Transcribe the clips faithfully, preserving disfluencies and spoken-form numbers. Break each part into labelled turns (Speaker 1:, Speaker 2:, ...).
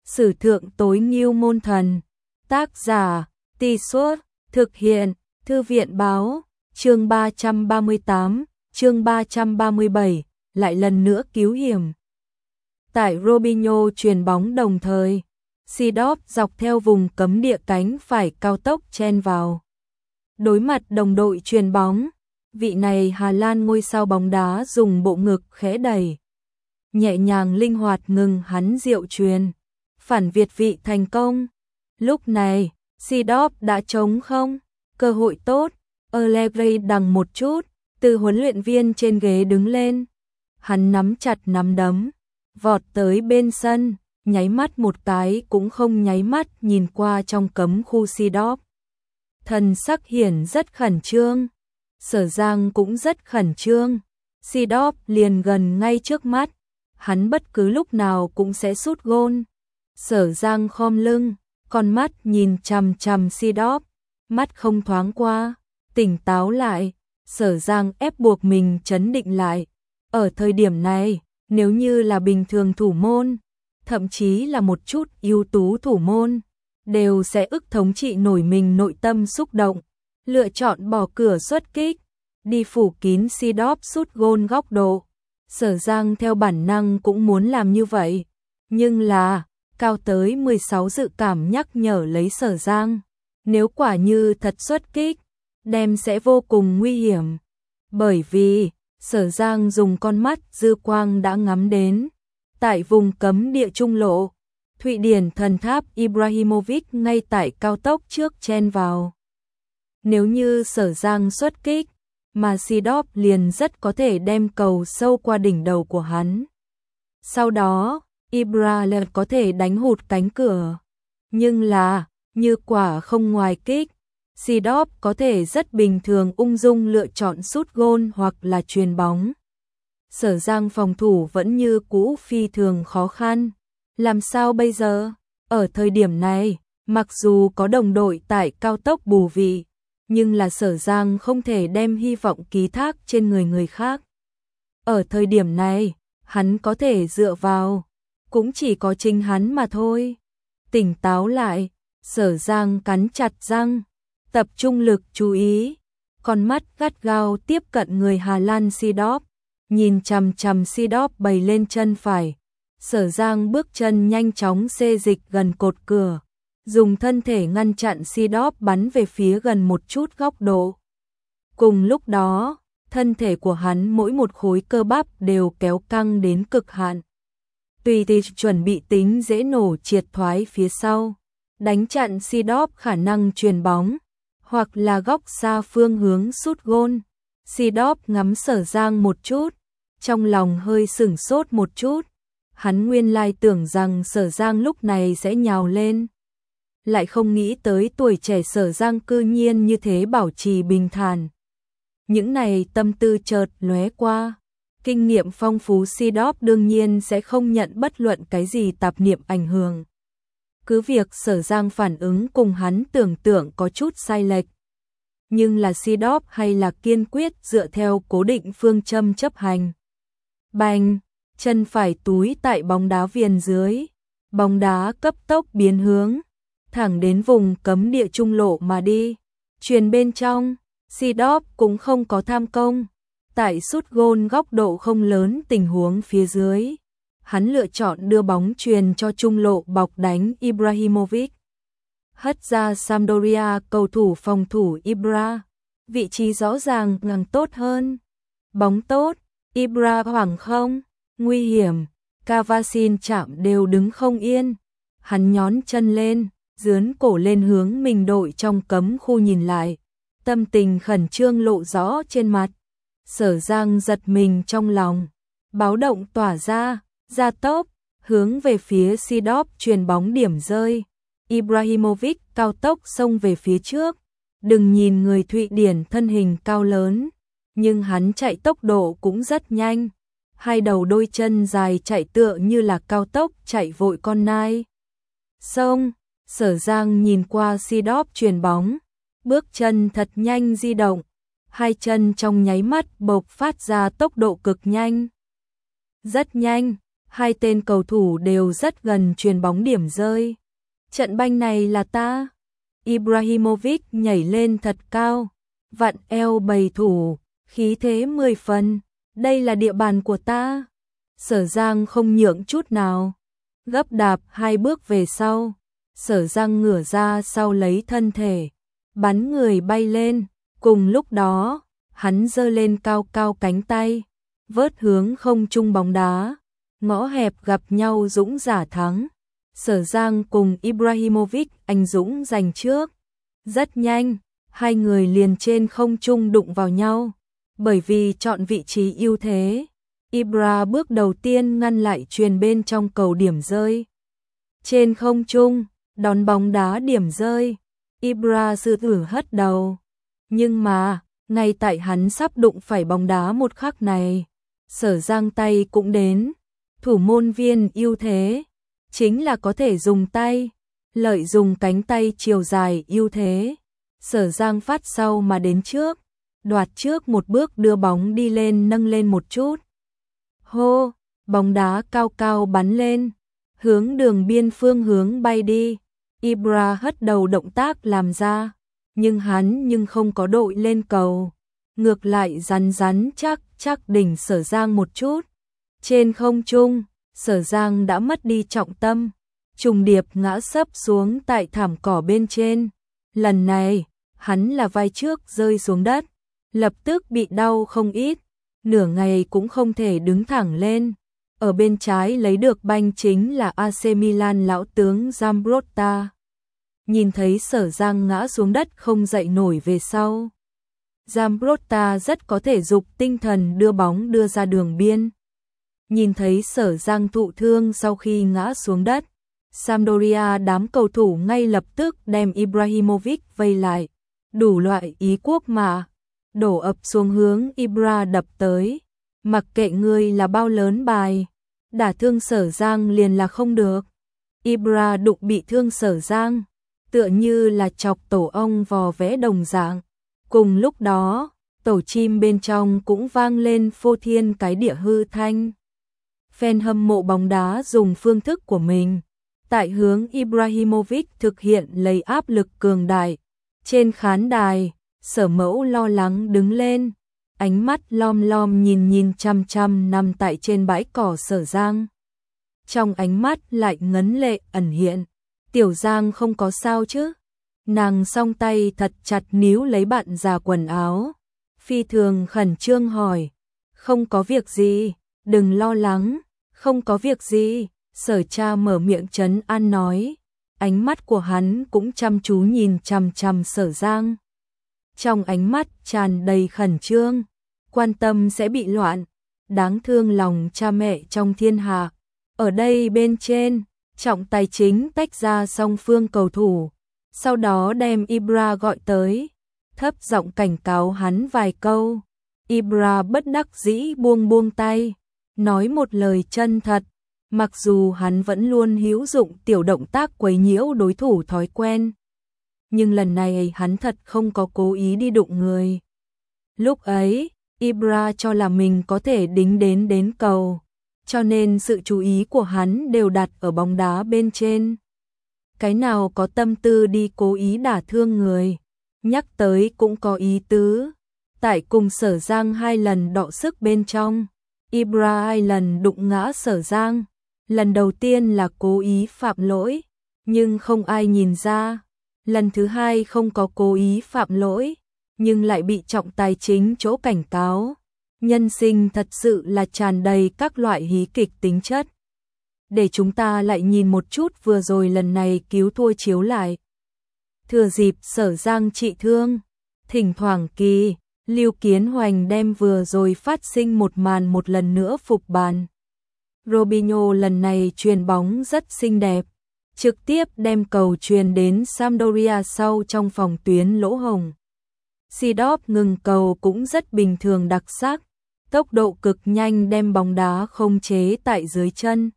Speaker 1: Sử thượng tối ngưu môn thần. Tác giả, Tì Suốt, thực hiện, Thư viện báo, chương ba trăm ba mươi tám, chương ba trăm ba mươi bảy, lại lần nữa cứu hiểm. Tại Robinho chuyền bóng đồng thời, Seedorf dọc theo vùng cấm địa cánh phải cao tốc chen vào. Đối mặt đồng đội chuyền bóng, vị này Hà Lan ngôi sao bóng đá dùng bộ ngực khẽ đẩy, nhẹ nhàng linh hoạt ngừng hắn diệu chuyền, phản việt vị thành công. Lúc này, Seedorf đã trống không, cơ hội tốt, Allegri đằng một chút, từ huấn luyện viên trên ghế đứng lên. Hắn nắm chặt nắm đấm, vọt tới bên sân, nháy mắt một cái cũng không nháy mắt nhìn qua trong cấm khu Seedorf. Thần sắc hiển rất khẩn trương, Sở Giang cũng rất khẩn trương, Seedorf liền gần ngay trước mắt, hắn bất cứ lúc nào cũng sẽ sút gôn. Sở Giang khom lưng, con mắt nhìn chằm chằm Seedorf, mắt không thoáng qua, tỉnh táo lại, Sở Giang ép buộc mình trấn định lại. Ở thời điểm này, nếu như là bình thường thủ môn, thậm chí là một chút ưu tú thủ môn, đều sẽ ức thống trị nổi mình nội tâm xúc động, lựa chọn bỏ cửa xuất kích, đi phủ kín Seedorf sút gôn góc độ. Sở Giang theo bản năng cũng muốn làm như vậy, nhưng là, cao tới mười sáu dự cảm nhắc nhở lấy Sở Giang, nếu quả như thật xuất kích, đem sẽ vô cùng nguy hiểm, bởi vì Sở Giang dùng con mắt dư quang đã ngắm đến, tại vùng cấm địa trung lộ, Thụy Điển thần tháp Ibrahimovic ngay tại cao tốc trước chen vào. Nếu như Sở Giang xuất kích, mà Seedorf liền rất có thể đem cầu sâu qua đỉnh đầu của hắn. Sau đó, Ibra liền có thể đánh hụt cánh cửa. Nhưng là, như quả không ngoài kích, Seedorf có thể rất bình thường ung dung lựa chọn sút gôn hoặc là chuyền bóng. Sở Giang phòng thủ vẫn như cũ phi thường khó khăn. Làm sao bây giờ? Ở thời điểm này, mặc dù có đồng đội tại cao tốc bù vị, nhưng là Sở Giang không thể đem hy vọng ký thác trên người người khác. Ở thời điểm này, hắn có thể dựa vào, cũng chỉ có chính hắn mà thôi. Tỉnh táo lại, Sở Giang cắn chặt răng, tập trung lực chú ý, con mắt gắt gao tiếp cận người Hà Lan Seedorf, nhìn chằm chằm Seedorf bày lên chân phải. Sở Giang bước chân nhanh chóng xê dịch gần cột cửa, dùng thân thể ngăn chặn Seedorf bắn về phía gần một chút góc độ. Cùng lúc đó, thân thể của hắn mỗi một khối cơ bắp đều kéo căng đến cực hạn. Tùy thì chuẩn bị tính dễ nổ triệt thoái phía sau, đánh chặn Seedorf khả năng chuyền bóng, hoặc là góc xa phương hướng sút gôn. Seedorf ngắm Sở Giang một chút, trong lòng hơi sửng sốt một chút. Hắn nguyên lai tưởng rằng Sở Giang lúc này sẽ nhào lên, lại không nghĩ tới tuổi trẻ Sở Giang cư nhiên như thế bảo trì bình thản. Những này tâm tư chợt lóe qua, kinh nghiệm phong phú Seedorf đương nhiên sẽ không nhận bất luận cái gì tạp niệm ảnh hưởng. Cứ việc Sở Giang phản ứng cùng hắn tưởng tượng có chút sai lệch, nhưng là Seedorf hay là kiên quyết dựa theo cố định phương châm chấp hành. Bành! Chân phải túi tại bóng đá viền dưới, bóng đá cấp tốc biến hướng, thẳng đến vùng cấm địa trung lộ mà đi. Chuyền bên trong, Seedorf cũng không có tham công, tại sút gôn góc độ không lớn tình huống phía dưới, hắn lựa chọn đưa bóng chuyền cho trung lộ bọc đánh Ibrahimovic. Hất ra Sampdoria cầu thủ phòng thủ Ibra, vị trí rõ ràng ngằng tốt hơn. Bóng tốt, Ibra hoảng không, nguy hiểm, Cavasin chạm đều đứng không yên. Hắn nhón chân lên, dướn cổ lên hướng mình đội trong cấm khu nhìn lại, tâm tình khẩn trương lộ rõ trên mặt. Sở Giang giật mình trong lòng, báo động tỏa ra, ra tốc, hướng về phía Seedorf chuyền bóng điểm rơi. Ibrahimovic cao tốc xông về phía trước, đừng nhìn người Thụy Điển thân hình cao lớn, nhưng hắn chạy tốc độ cũng rất nhanh. Hai đầu đôi chân dài chạy tựa như là cao tốc chạy vội con nai. Xông, Sở Giang nhìn qua Seedorf chuyền bóng, bước chân thật nhanh di động, hai chân trong nháy mắt bộc phát ra tốc độ cực nhanh. Rất nhanh, Hai tên cầu thủ đều rất gần chuyền bóng điểm rơi. Trận banh này là ta. Ibrahimovic nhảy lên thật cao, vặn eo bày thủ, khí thế mười phần. Đây là địa bàn của ta. Sở Giang không nhượng chút nào, gấp đạp hai bước về sau. Sở Giang ngửa ra sau lấy thân thể, bắn người bay lên. Cùng lúc đó, hắn giơ lên cao cao cánh tay, vớt hướng không trung bóng đá. Ngõ hẹp gặp nhau dũng giả thắng. Sở Giang cùng Ibrahimovic anh dũng giành trước. Rất nhanh, hai người liền trên không trung đụng vào nhau. Bởi vì chọn vị trí ưu thế, Ibra bước đầu tiên ngăn lại chuyền bên trong cầu điểm rơi. Trên không trung, đón bóng đá điểm rơi, Ibra sư tử hất đầu. Nhưng mà, ngay tại hắn sắp đụng phải bóng đá một khắc này, Sở Giang tay cũng đến. Thủ môn viên ưu thế chính là có thể dùng tay, lợi dùng cánh tay chiều dài ưu thế. Sở Giang phát sau mà đến trước, đoạt trước một bước đưa bóng đi lên nâng lên một chút. Hô, bóng đá cao cao bắn lên, hướng đường biên phương hướng bay đi. Ibra hất đầu động tác làm ra, nhưng hắn nhưng không có đội lên cầu. Ngược lại rắn rắn chắc chắc đỉnh Sở Giang một chút. Trên không trung, Sở Giang đã mất đi trọng tâm, trùng điệp ngã sấp xuống tại thảm cỏ bên trên. Lần này, hắn là vai trước rơi xuống đất, lập tức bị đau không ít, nửa ngày cũng không thể đứng thẳng lên. Ở bên trái lấy được banh chính là a xê Milan lão tướng Zambrotta. Nhìn thấy Sở Giang ngã xuống đất không dậy nổi về sau, Zambrotta rất có thể dục tinh thần đưa bóng đưa ra đường biên. Nhìn thấy Sở Giang thụ thương sau khi ngã xuống đất, Sampdoria đám cầu thủ ngay lập tức đem Ibrahimovic vây lại. Đủ loại ý quốc mà đổ ập xuống hướng Ibra đập tới. Mặc kệ ngươi là bao lớn bài, đả thương Sở Giang liền là không được. Ibra đụng bị thương Sở Giang, tựa như là chọc tổ ong vò vẽ đồng dạng. Cùng lúc đó, tổ chim bên trong cũng vang lên phô thiên cái địa hư thanh. Fan hâm mộ bóng đá dùng phương thức của mình, tại hướng Ibrahimovic thực hiện lấy áp lực cường đại. Trên khán đài, Sở Mẫu lo lắng đứng lên, ánh mắt lom lom nhìn nhìn chăm chăm nằm tại trên bãi cỏ Sở Giang. Trong ánh mắt lại ngấn lệ ẩn hiện. Tiểu Giang không có sao chứ? Nàng song tay thật chặt níu lấy bạn già quần áo, phi thường khẩn trương hỏi. Không có việc gì, đừng lo lắng, không có việc gì. Sở Cha mở miệng trấn an nói, ánh mắt của hắn cũng chăm chú nhìn chằm chằm Sở Giang. Trong ánh mắt tràn đầy khẩn trương, quan tâm sẽ bị loạn, đáng thương lòng cha mẹ trong thiên hạ. Ở đây bên trên, trọng tài chính tách ra song phương cầu thủ, sau đó đem Ibra gọi tới, thấp giọng cảnh cáo hắn vài câu. Ibra bất đắc dĩ buông buông tay, nói một lời chân thật. Mặc dù hắn vẫn luôn hữu dụng tiểu động tác quấy nhiễu đối thủ thói quen, nhưng lần này hắn thật không có cố ý đi đụng người. Lúc ấy, Ibra cho là mình có thể đính đến đến cầu, cho nên sự chú ý của hắn đều đặt ở bóng đá bên trên. Cái nào có tâm tư đi cố ý đả thương người, nhắc tới cũng có ý tứ. Tại cùng Sở Giang hai lần đọ sức bên trong, Ibra hai lần đụng ngã Sở Giang. Lần đầu tiên là cố ý phạm lỗi, nhưng không ai nhìn ra. Lần thứ hai không có cố ý phạm lỗi, nhưng lại bị trọng tài chính chỗ cảnh cáo. Nhân sinh thật sự là tràn đầy các loại hí kịch tính chất. Để chúng ta lại nhìn một chút vừa rồi lần này cứu thua chiếu lại. Thừa dịp Sở Giang trị thương, thỉnh thoảng Kỳ, Lưu Kiến Hoành đem vừa rồi phát sinh một màn một lần nữa phục bàn. Robinho lần này chuyền bóng rất xinh đẹp, trực tiếp đem cầu chuyền đến Sampdoria sau trong phòng tuyến lỗ hổng. Seedorf ngừng cầu cũng rất bình thường đặc sắc, tốc độ cực nhanh đem bóng đá không chế tại dưới chân.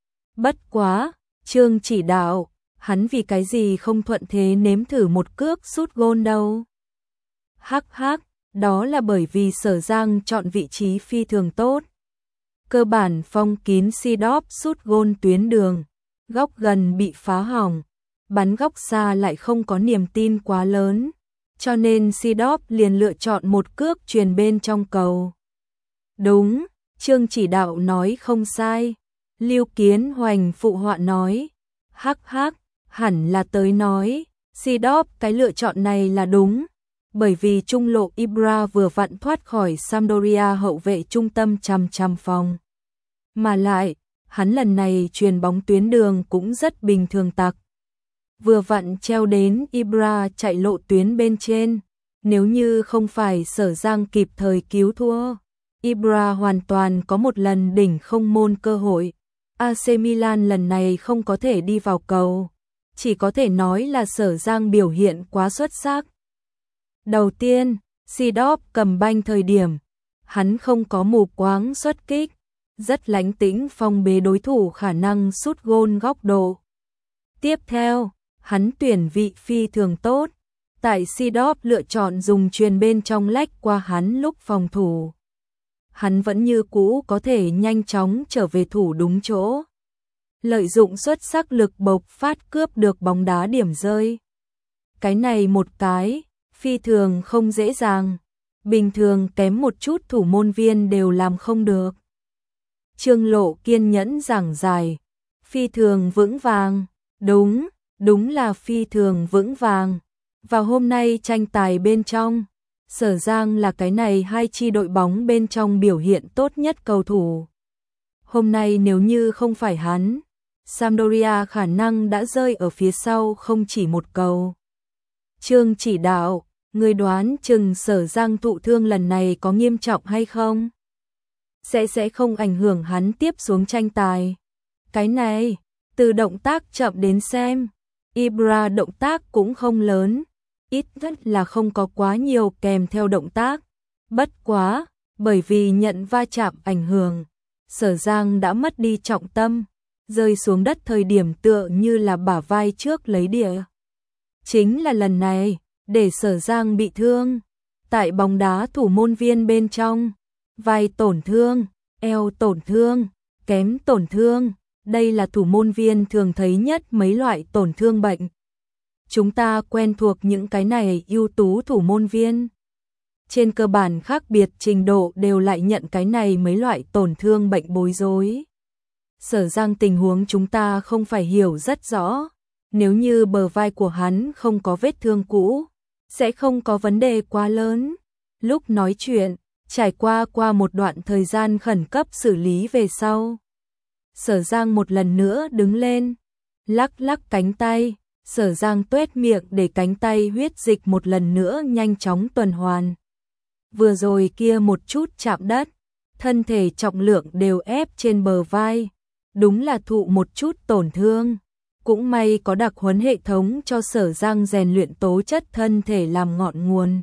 Speaker 1: Bất quá, Trương chỉ đạo, hắn vì cái gì không thuận thế nếm thử một cước sút gôn đâu. Hắc hắc, đó là bởi vì Sở Giang chọn vị trí phi thường tốt. cơ bản phong kín Seedorf sút gôn tuyến đường, góc gần bị phá hỏng, bắn góc xa lại không có niềm tin quá lớn, cho nên Seedorf liền lựa chọn một cước chuyền bên trong cầu. Đúng, Trương chỉ đạo nói không sai. Lưu Kiến Hoành phụ họa nói, hắc hắc, hẳn là tới nói, Seedorf cái lựa chọn này là đúng, bởi vì trung lộ Ibra vừa vặn thoát khỏi Sampdoria hậu vệ trung tâm chằm chằm phòng. Mà lại, hắn lần này chuyền bóng tuyến đường cũng rất bình thường tặc. Vừa vặn treo đến Ibra chạy lộ tuyến bên trên, nếu như không phải Sở Giang kịp thời cứu thua, Ibra hoàn toàn có một lần đỉnh không môn cơ hội. a xê Milan lần này không có thể đi vào cầu, chỉ có thể nói là Sở Giang biểu hiện quá xuất sắc. Đầu tiên, Seedorf cầm banh thời điểm, hắn không có mù quáng xuất kích, rất lánh tĩnh phong bế đối thủ khả năng sút gôn góc độ. Tiếp theo, hắn tuyển vị phi thường tốt, tại Seedorf lựa chọn dùng chuyền bên trong lách qua hắn lúc phòng thủ. Hắn vẫn như cũ có thể nhanh chóng trở về thủ đúng chỗ. Lợi dụng xuất sắc lực bộc phát cướp được bóng đá điểm rơi. Cái này một cái, phi thường không dễ dàng. Bình thường kém một chút thủ môn viên đều làm không được. Trương Lộ kiên nhẫn giảng giải. Phi thường vững vàng. Đúng, đúng là phi thường vững vàng. Vào hôm nay tranh tài bên trong, Sở Giang là cái này hai chi đội bóng bên trong biểu hiện tốt nhất cầu thủ. Hôm nay nếu như không phải hắn, Sampdoria khả năng đã rơi ở phía sau không chỉ một cầu. Trương chỉ đạo, người đoán chừng Sở Giang thụ thương lần này có nghiêm trọng hay không? Sẽ sẽ không ảnh hưởng hắn tiếp xuống tranh tài. Cái này, từ động tác chậm đến xem, Ibra động tác cũng không lớn. Ít nhất là không có quá nhiều kèm theo động tác. Bất quá, bởi vì nhận va chạm ảnh hưởng, Sở Giang đã mất đi trọng tâm, rơi xuống đất thời điểm tựa như là bả vai trước lấy địa. Chính là lần này, để Sở Giang bị thương. Tại bóng đá thủ môn viên bên trong, vai tổn thương, eo tổn thương, kém tổn thương, đây là thủ môn viên thường thấy nhất mấy loại tổn thương bệnh. Chúng ta quen thuộc những cái này ưu tú thủ môn viên. Trên cơ bản khác biệt trình độ đều lại nhận cái này mấy loại tổn thương bệnh bối rối. Sở Giang tình huống chúng ta không phải hiểu rất rõ. Nếu như bờ vai của hắn không có vết thương cũ, sẽ không có vấn đề quá lớn. Lúc nói chuyện, trải qua qua một đoạn thời gian khẩn cấp xử lý về sau. Sở Giang một lần nữa đứng lên, lắc lắc cánh tay. Sở Giang tuét miệng để cánh tay huyết dịch một lần nữa nhanh chóng tuần hoàn. Vừa rồi kia một chút chạm đất, thân thể trọng lượng đều ép trên bờ vai, đúng là thụ một chút tổn thương. Cũng may có đặc huấn hệ thống cho Sở Giang rèn luyện tố chất thân thể làm ngọn nguồn.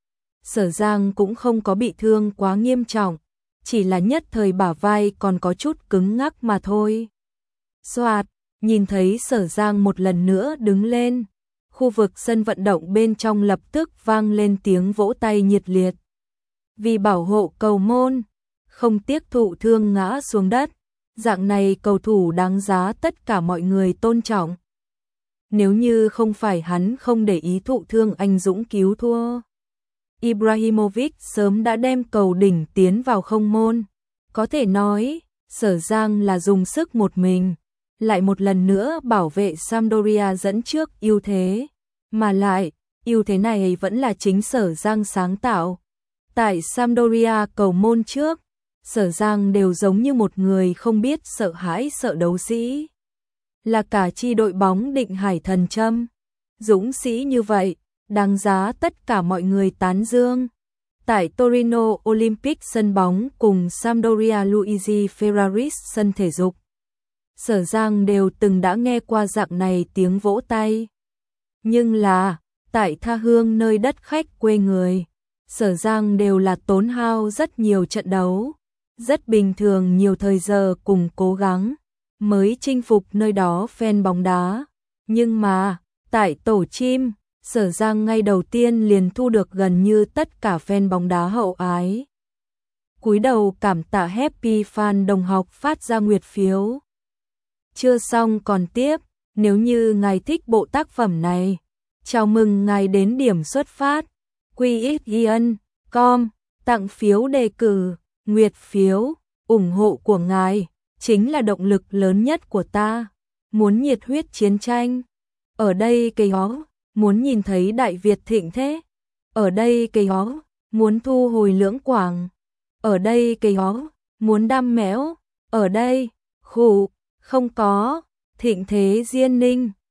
Speaker 1: Sở Giang cũng không có bị thương quá nghiêm trọng, chỉ là nhất thời bả vai còn có chút cứng ngắc mà thôi. Soạt, nhìn thấy Sở Giang một lần nữa đứng lên, khu vực sân vận động bên trong lập tức vang lên tiếng vỗ tay nhiệt liệt. Vì bảo hộ cầu môn, không tiếc thụ thương ngã xuống đất, dạng này cầu thủ đáng giá tất cả mọi người tôn trọng. Nếu như không phải hắn không để ý thụ thương anh dũng cứu thua, Ibrahimovic sớm đã đem cầu đỉnh tiến vào không môn. Có thể nói, Sở Giang là dùng sức một mình, lại một lần nữa bảo vệ Sampdoria dẫn trước ưu thế. Mà lại, ưu thế này vẫn là chính Sở Giang sáng tạo. Tại Sampdoria cầu môn trước, Sở Giang đều giống như một người không biết sợ hãi sợ đấu sĩ. Là cả chi đội bóng định hải thần châm. Dũng sĩ như vậy, đáng giá tất cả mọi người tán dương. Tại Torino Olympic sân bóng cùng Sampdoria Luigi Ferraris sân thể dục, Sở Giang đều từng đã nghe qua dạng này tiếng vỗ tay. Nhưng là, tại tha hương nơi đất khách quê người, Sở Giang đều là tốn hao rất nhiều trận đấu, rất bình thường nhiều thời giờ cùng cố gắng, mới chinh phục nơi đó fan bóng đá. Nhưng mà, tại tổ chim, Sở Giang ngay đầu tiên liền thu được gần như tất cả fan bóng đá hậu ái. cúi đầu cảm tạ Happy Fan đồng học phát ra nguyệt phiếu. Chưa xong còn tiếp, nếu như ngài thích bộ tác phẩm này, chào mừng ngài đến điểm xuất phát quy x ion chấm com tặng phiếu đề cử, nguyệt phiếu, ủng hộ của ngài chính là động lực lớn nhất của ta. Muốn nhiệt huyết chiến tranh, ở đây cây ó, muốn nhìn thấy Đại Việt thịnh thế, ở đây cây ó, muốn thu hồi Lưỡng Quảng, ở đây cây ó, muốn đam mẽo, ở đây, khủ, không có, thịnh thế Diên Ninh.